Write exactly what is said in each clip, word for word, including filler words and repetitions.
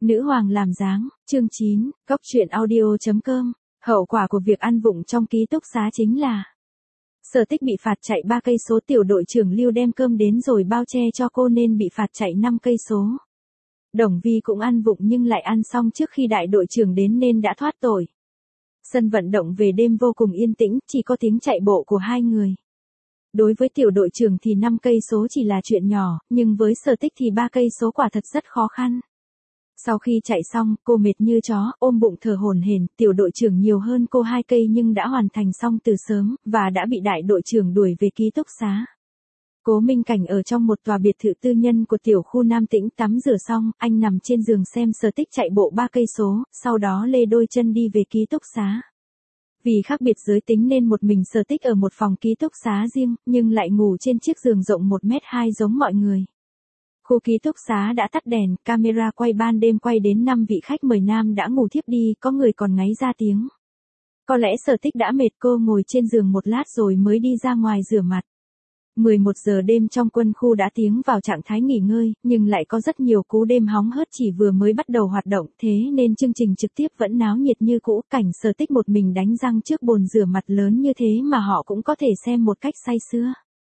Nữ hoàng làm dáng, chương chín, góc truyện audio.com. Hậu quả của việc ăn vụng trong ký túc xá chính là Sở Tích bị phạt chạy ba cây số, tiểu đội trưởng Lưu đem cơm đến rồi bao che cho cô nên bị phạt chạy năm cây số. Đồng Vi cũng ăn vụng nhưng lại ăn xong trước khi đại đội trưởng đến nên đã thoát tội. Sân vận động về đêm vô cùng yên tĩnh, chỉ có tiếng chạy bộ của hai người. Đối với tiểu đội trưởng thì năm cây số chỉ là chuyện nhỏ, nhưng với Sở Tích thì ba cây số quả thật rất khó khăn. Sau khi chạy xong, cô mệt như chó, ôm bụng thở hổn hển, tiểu đội trưởng nhiều hơn cô hai cây nhưng đã hoàn thành xong từ sớm, và đã bị đại đội trưởng đuổi về ký túc xá. Cố Minh Cảnh ở trong một tòa biệt thự tư nhân của tiểu khu Nam Tĩnh tắm rửa xong, anh nằm trên giường xem Sở Tích chạy bộ ba cây số, sau đó lê đôi chân đi về ký túc xá. Vì khác biệt giới tính nên một mình Sở Tích ở một phòng ký túc xá riêng, nhưng lại ngủ trên chiếc giường rộng một mét hai giống mọi người. Khu ký túc xá đã tắt đèn, camera quay ban đêm quay đến năm vị khách mời nam đã ngủ thiếp đi, có người còn ngáy ra tiếng. Có lẽ Sở Tích đã mệt, cô ngồi trên giường một lát rồi mới đi ra ngoài rửa mặt. mười một giờ đêm trong quân khu đã tiến vào trạng thái nghỉ ngơi, nhưng lại có rất nhiều cú đêm hóng hớt chỉ vừa mới bắt đầu hoạt động, thế nên chương trình trực tiếp vẫn náo nhiệt như cũ. Cảnh Sở Tích một mình đánh răng trước bồn rửa mặt lớn như thế mà họ cũng có thể xem một cách say sưa.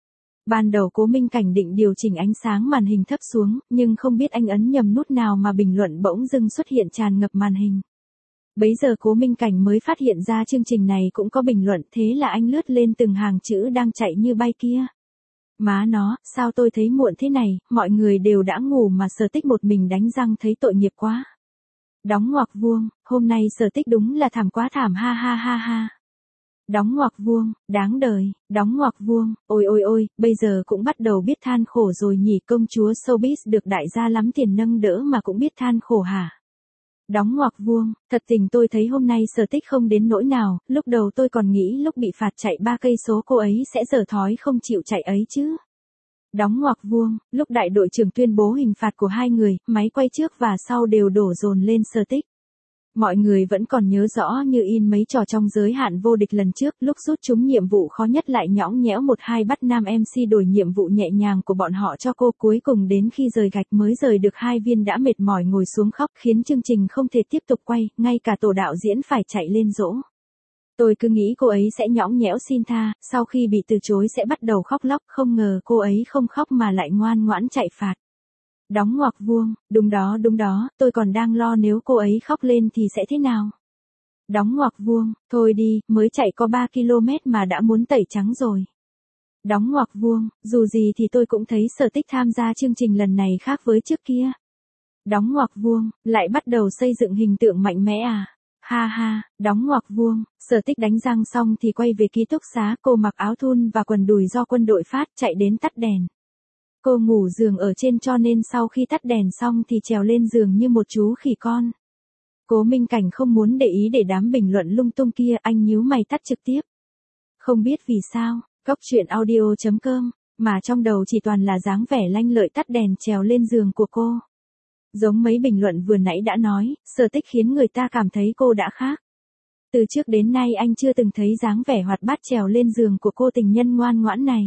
Ban đầu Cố Minh Cảnh định điều chỉnh ánh sáng màn hình thấp xuống, nhưng không biết anh ấn nhầm nút nào mà bình luận bỗng dưng xuất hiện tràn ngập màn hình. Bấy giờ Cố Minh Cảnh mới phát hiện ra chương trình này cũng có bình luận, thế là anh lướt lên từng hàng chữ đang chạy như bay kia. Má nó, sao tôi thấy muộn thế này, mọi người đều đã ngủ mà Sở Tích một mình đánh răng thấy tội nghiệp quá. Đóng ngoặc vuông, hôm nay Sở Tích đúng là thảm quá thảm, ha ha ha ha. Đóng ngoặc vuông, đáng đời, đóng ngoặc vuông, ôi ôi ôi, bây giờ cũng bắt đầu biết than khổ rồi nhỉ, công chúa showbiz được đại gia lắm tiền nâng đỡ mà cũng biết than khổ hả? Đóng ngoặc vuông, thật tình tôi thấy hôm nay Sở Tích không đến nỗi nào, lúc đầu tôi còn nghĩ lúc bị phạt chạy ba cây số cô ấy sẽ dở thói không chịu chạy ấy chứ. Đóng ngoặc vuông, lúc đại đội trưởng tuyên bố hình phạt của hai người, máy quay trước và sau đều đổ dồn lên Sở Tích. Mọi người vẫn còn nhớ rõ như in mấy trò trong giới hạn vô địch lần trước, lúc rút trúng nhiệm vụ khó nhất lại nhõng nhẽo một hai bắt nam em xê đổi nhiệm vụ nhẹ nhàng của bọn họ cho cô, cuối cùng đến khi rời gạch mới rời được hai viên đã mệt mỏi ngồi xuống khóc, khiến chương trình không thể tiếp tục quay, ngay cả tổ đạo diễn phải chạy lên dỗ. Tôi cứ nghĩ cô ấy sẽ nhõng nhẽo xin tha, sau khi bị từ chối sẽ bắt đầu khóc lóc, không ngờ cô ấy không khóc mà lại ngoan ngoãn chạy phạt. Đóng ngoặc vuông, đúng đó đúng đó, tôi còn đang lo nếu cô ấy khóc lên thì sẽ thế nào. Đóng ngoặc vuông, thôi đi, mới chạy có ba ki lô mét mà đã muốn tẩy trắng rồi. Đóng ngoặc vuông, dù gì thì tôi cũng thấy Sở Tích tham gia chương trình lần này khác với trước kia. Đóng ngoặc vuông, lại bắt đầu xây dựng hình tượng mạnh mẽ à. Ha ha, đóng ngoặc vuông, Sở Tích đánh răng xong thì quay về ký túc xá, cô mặc áo thun và quần đùi do quân đội phát, chạy đến tắt đèn. Cô ngủ giường ở trên cho nên sau khi tắt đèn xong thì trèo lên giường như một chú khỉ con. Cố Minh Cảnh không muốn để ý để đám bình luận lung tung kia, anh nhíu mày tắt trực tiếp. Không biết vì sao, góc truyện audio.com, mà trong đầu chỉ toàn là dáng vẻ lanh lợi tắt đèn trèo lên giường của cô. Giống mấy bình luận vừa nãy đã nói, Sở Tích khiến người ta cảm thấy cô đã khác. Từ trước đến nay anh chưa từng thấy dáng vẻ hoạt bát trèo lên giường của cô tình nhân ngoan ngoãn này.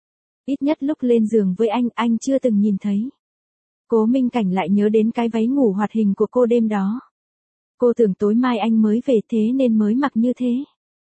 Ít nhất lúc lên giường với anh, anh chưa từng nhìn thấy. Cố Minh Cảnh lại nhớ đến cái váy ngủ hoạt hình của cô đêm đó. Cô tưởng tối mai anh mới về thế nên mới mặc như thế.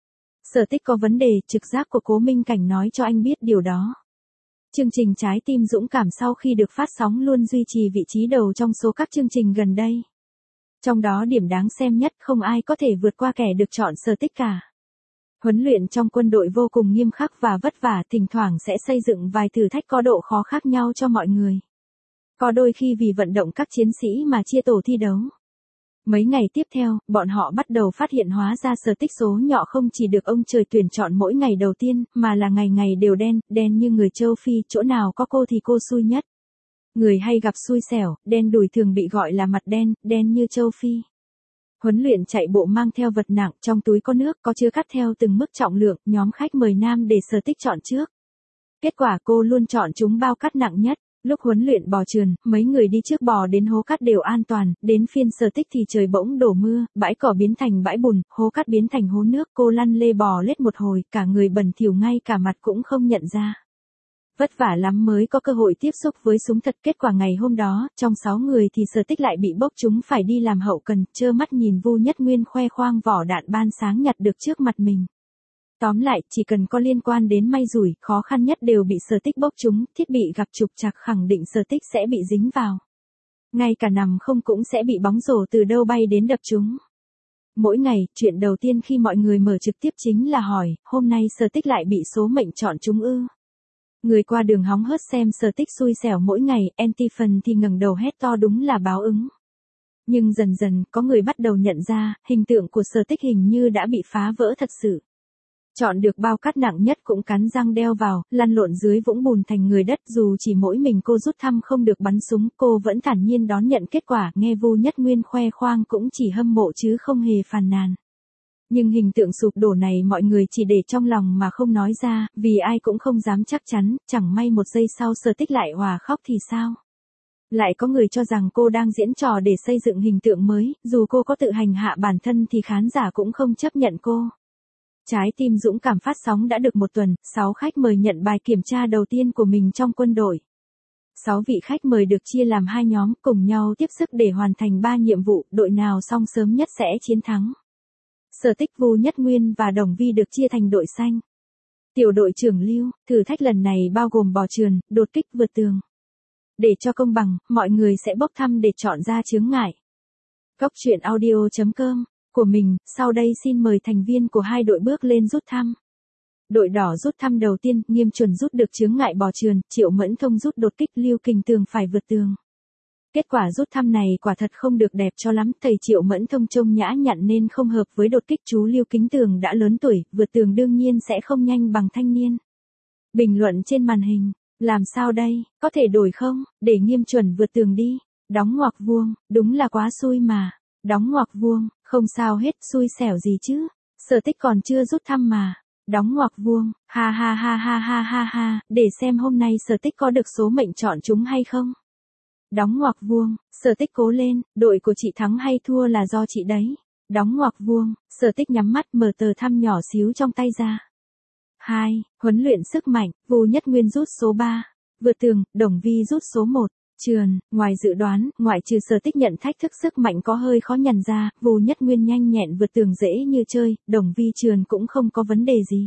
Sở Tích có vấn đề, trực giác của Cố Minh Cảnh nói cho anh biết điều đó. Chương trình Trái tim dũng cảm sau khi được phát sóng luôn duy trì vị trí đầu trong số các chương trình gần đây. Trong đó điểm đáng xem nhất không ai có thể vượt qua kẻ được chọn Sở Tích cả. Huấn luyện trong quân đội vô cùng nghiêm khắc và vất vả, thỉnh thoảng sẽ xây dựng vài thử thách có độ khó khác nhau cho mọi người. Có đôi khi vì vận động các chiến sĩ mà chia tổ thi đấu. Mấy ngày tiếp theo, bọn họ bắt đầu phát hiện hóa ra Sở Tích số nhỏ không chỉ được ông trời tuyển chọn mỗi ngày đầu tiên, mà là ngày ngày đều đen, đen như người châu Phi, chỗ nào có cô thì cô xui nhất. Người hay gặp xui xẻo, đen đùi thường bị gọi là mặt đen, đen như châu Phi. Huấn luyện chạy bộ mang theo vật nặng, trong túi có nước, có chứa cắt theo từng mức trọng lượng, nhóm khách mời nam để Sở Tích chọn trước. Kết quả cô luôn chọn chúng bao cắt nặng nhất. Lúc huấn luyện bò trườn, mấy người đi trước bò đến hố cát đều an toàn, đến phiên Sở Tích thì trời bỗng đổ mưa, bãi cỏ biến thành bãi bùn, hố cát biến thành hố nước, cô lăn lê bò lết một hồi, cả người bẩn thỉu ngay cả mặt cũng không nhận ra. Vất vả lắm mới có cơ hội tiếp xúc với súng thật, kết quả ngày hôm đó, trong sáu người thì Sở Tích lại bị bốc chúng phải đi làm hậu cần, trơ mắt nhìn Vu Nhất Nguyên khoe khoang vỏ đạn ban sáng nhặt được trước mặt mình. Tóm lại, chỉ cần có liên quan đến may rủi, khó khăn nhất đều bị Sở Tích bốc chúng, thiết bị gặp trục trặc khẳng định Sở Tích sẽ bị dính vào. Ngay cả nằm không cũng sẽ bị bóng rổ từ đâu bay đến đập chúng. Mỗi ngày, chuyện đầu tiên khi mọi người mở trực tiếp chính là hỏi, hôm nay Sở Tích lại bị số mệnh chọn chúng ư. Người qua đường hóng hớt xem Sở Tích xui xẻo mỗi ngày, anti-fan thì ngẩng đầu hét to đúng là báo ứng. Nhưng dần dần, có người bắt đầu nhận ra, hình tượng của Sở Tích hình như đã bị phá vỡ thật sự. Chọn được bao cát nặng nhất cũng cắn răng đeo vào, lăn lộn dưới vũng bùn thành người đất, dù chỉ mỗi mình cô rút thăm không được bắn súng, cô vẫn thản nhiên đón nhận kết quả, nghe Vu Nhất Nguyên khoe khoang cũng chỉ hâm mộ chứ không hề phàn nàn. Nhưng hình tượng sụp đổ này mọi người chỉ để trong lòng mà không nói ra, vì ai cũng không dám chắc chắn, chẳng may một giây sau Sở Tích lại òa khóc thì sao? Lại có người cho rằng cô đang diễn trò để xây dựng hình tượng mới, dù cô có tự hành hạ bản thân thì khán giả cũng không chấp nhận cô. Trái tim dũng cảm phát sóng đã được một tuần, sáu khách mời nhận bài kiểm tra đầu tiên của mình trong quân đội. sáu vị khách mời được chia làm hai nhóm, cùng nhau tiếp sức để hoàn thành ba nhiệm vụ, đội nào xong sớm nhất sẽ chiến thắng. Sở Tích, Vu Nhất Nguyên và Đồng Vi được chia thành đội xanh. Tiểu đội trưởng Lưu, thử thách lần này bao gồm bò trườn, đột kích vượt tường. Để cho công bằng, mọi người sẽ bốc thăm để chọn ra chướng ngại. Cóc truyện audio chấm com của mình, sau đây xin mời thành viên của hai đội bước lên rút thăm. Đội đỏ rút thăm đầu tiên, Nghiêm Chuẩn rút được chướng ngại bò trườn, Triệu Mẫn Thông rút đột kích, Lưu Kình Tường phải vượt tường. Kết quả rút thăm này quả thật không được đẹp cho lắm, thầy Triệu Mẫn Thông trông nhã nhặn nên không hợp với đột kích, chú Lưu Kính Tường đã lớn tuổi, vượt tường đương nhiên sẽ không nhanh bằng thanh niên. Bình luận trên màn hình, làm sao đây, có thể đổi không, để Nghiêm Chuẩn vượt tường đi, đóng ngoặc vuông, đúng là quá xui mà, đóng ngoặc vuông, không sao hết, xui xẻo gì chứ, Sở Tích còn chưa rút thăm mà. Đóng ngoặc vuông, ha ha ha ha ha ha ha, để xem hôm nay Sở Tích có được số mệnh chọn chúng hay không. Đóng ngoặc vuông, Sở Tích cố lên, đội của chị thắng hay thua là do chị đấy. Đóng ngoặc vuông, Sở Tích nhắm mắt mở tờ thăm nhỏ xíu trong tay ra. hai. Huấn luyện sức mạnh, Vu Nhất Nguyên rút số ba. Vượt tường, Đồng Vi rút số một. Trườn, ngoài dự đoán, ngoại trừ Sở Tích nhận thách thức sức mạnh có hơi khó nhận ra, Vu Nhất Nguyên nhanh nhẹn vượt tường dễ như chơi, Đồng Vi trườn cũng không có vấn đề gì.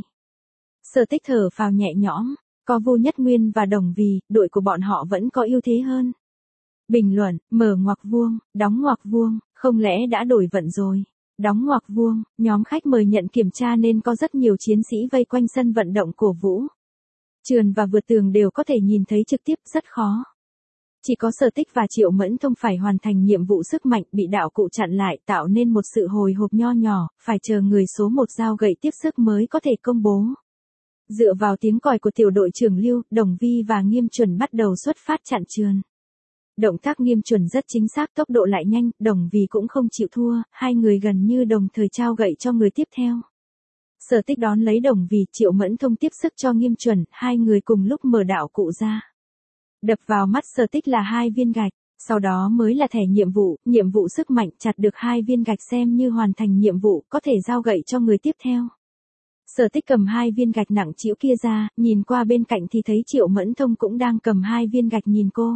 Sở Tích thở phào nhẹ nhõm, có Vu Nhất Nguyên và Đồng Vi, đội của bọn họ vẫn có ưu thế hơn. Bình luận, mở ngoặc vuông, đóng ngoặc vuông, không lẽ đã đổi vận rồi. Đóng ngoặc vuông, nhóm khách mời nhận kiểm tra nên có rất nhiều chiến sĩ vây quanh sân vận động cổ vũ. Trườn và vượt tường đều có thể nhìn thấy trực tiếp, rất khó. Chỉ có Sở Tích và Triệu Mẫn Thông phải hoàn thành nhiệm vụ sức mạnh bị đạo cụ chặn lại, tạo nên một sự hồi hộp nho nhỏ, phải chờ người số một dao gậy tiếp sức mới có thể công bố. Dựa vào tiếng còi của tiểu đội trưởng Lưu, Đồng Vi và Nghiêm Chuẩn bắt đầu xuất phát chặn trườn. Động tác Nghiêm Chuẩn rất chính xác, tốc độ lại nhanh, Đồng Vi cũng không chịu thua, hai người gần như đồng thời trao gậy cho người tiếp theo. Sở Tích đón lấy Đồng Vi, Triệu Mẫn Thông tiếp sức cho Nghiêm Chuẩn, hai người cùng lúc mở đạo cụ ra. Đập vào mắt Sở Tích là hai viên gạch, sau đó mới là thẻ nhiệm vụ, nhiệm vụ sức mạnh, chặt được hai viên gạch xem như hoàn thành nhiệm vụ, có thể giao gậy cho người tiếp theo. Sở Tích cầm hai viên gạch nặng trĩu kia ra, nhìn qua bên cạnh thì thấy Triệu Mẫn Thông cũng đang cầm hai viên gạch nhìn cô.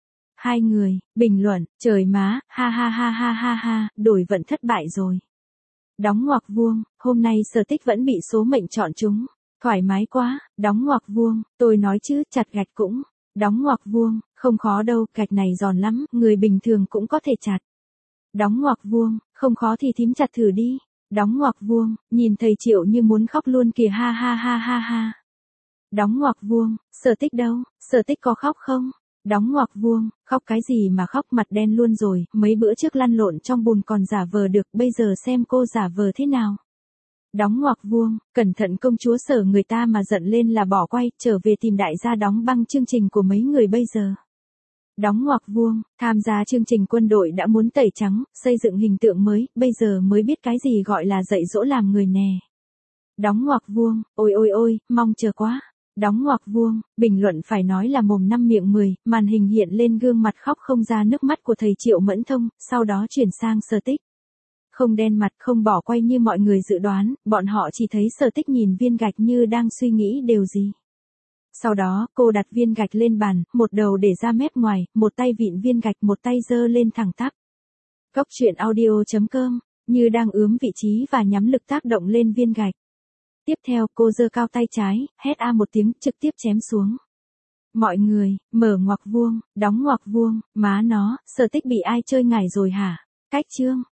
Hai người, bình luận, trời má, ha ha ha ha ha ha, đổi vận thất bại rồi. Đóng ngoặc vuông, hôm nay Sở Tích vẫn bị số mệnh chọn chúng, thoải mái quá, đóng ngoặc vuông, tôi nói chứ, chặt gạch cũng. Đóng ngoặc vuông, không khó đâu, gạch này giòn lắm, người bình thường cũng có thể chặt. Đóng ngoặc vuông, không khó thì thím chặt thử đi. Đóng ngoặc vuông, nhìn thầy Triệu như muốn khóc luôn kìa, ha ha ha ha ha. Đóng ngoặc vuông, Sở Tích đâu, Sở Tích có khóc không? Đóng ngoặc vuông, khóc cái gì mà khóc, mặt đen luôn rồi, mấy bữa trước lăn lộn trong bùn còn giả vờ được, bây giờ xem cô giả vờ thế nào. Đóng ngoặc vuông, cẩn thận công chúa Sở người ta mà giận lên là bỏ quay, trở về tìm đại gia đóng băng chương trình của mấy người bây giờ. Đóng ngoặc vuông, tham gia chương trình quân đội đã muốn tẩy trắng, xây dựng hình tượng mới, bây giờ mới biết cái gì gọi là dạy dỗ làm người nè. Đóng ngoặc vuông, ôi ôi ôi, mong chờ quá. Đóng ngoặc vuông, bình luận phải nói là mồm năm miệng mười, màn hình hiện lên gương mặt khóc không ra nước mắt của thầy Triệu Mẫn Thông, sau đó chuyển sang Sở Tích. Không đen mặt, không bỏ quay như mọi người dự đoán, bọn họ chỉ thấy Sở Tích nhìn viên gạch như đang suy nghĩ điều gì. Sau đó, cô đặt viên gạch lên bàn, một đầu để ra mép ngoài, một tay vịn viên gạch, một tay giơ lên thẳng tắp. Cốc truyện audio chấm com, như đang ướm vị trí và nhắm lực tác động lên viên gạch. Tiếp theo, cô giơ cao tay trái, hét a một tiếng, trực tiếp chém xuống. Mọi người, mở ngoặc vuông, đóng ngoặc vuông, má nó, Sở Tích bị ai chơi ngải rồi hả? Cách chương.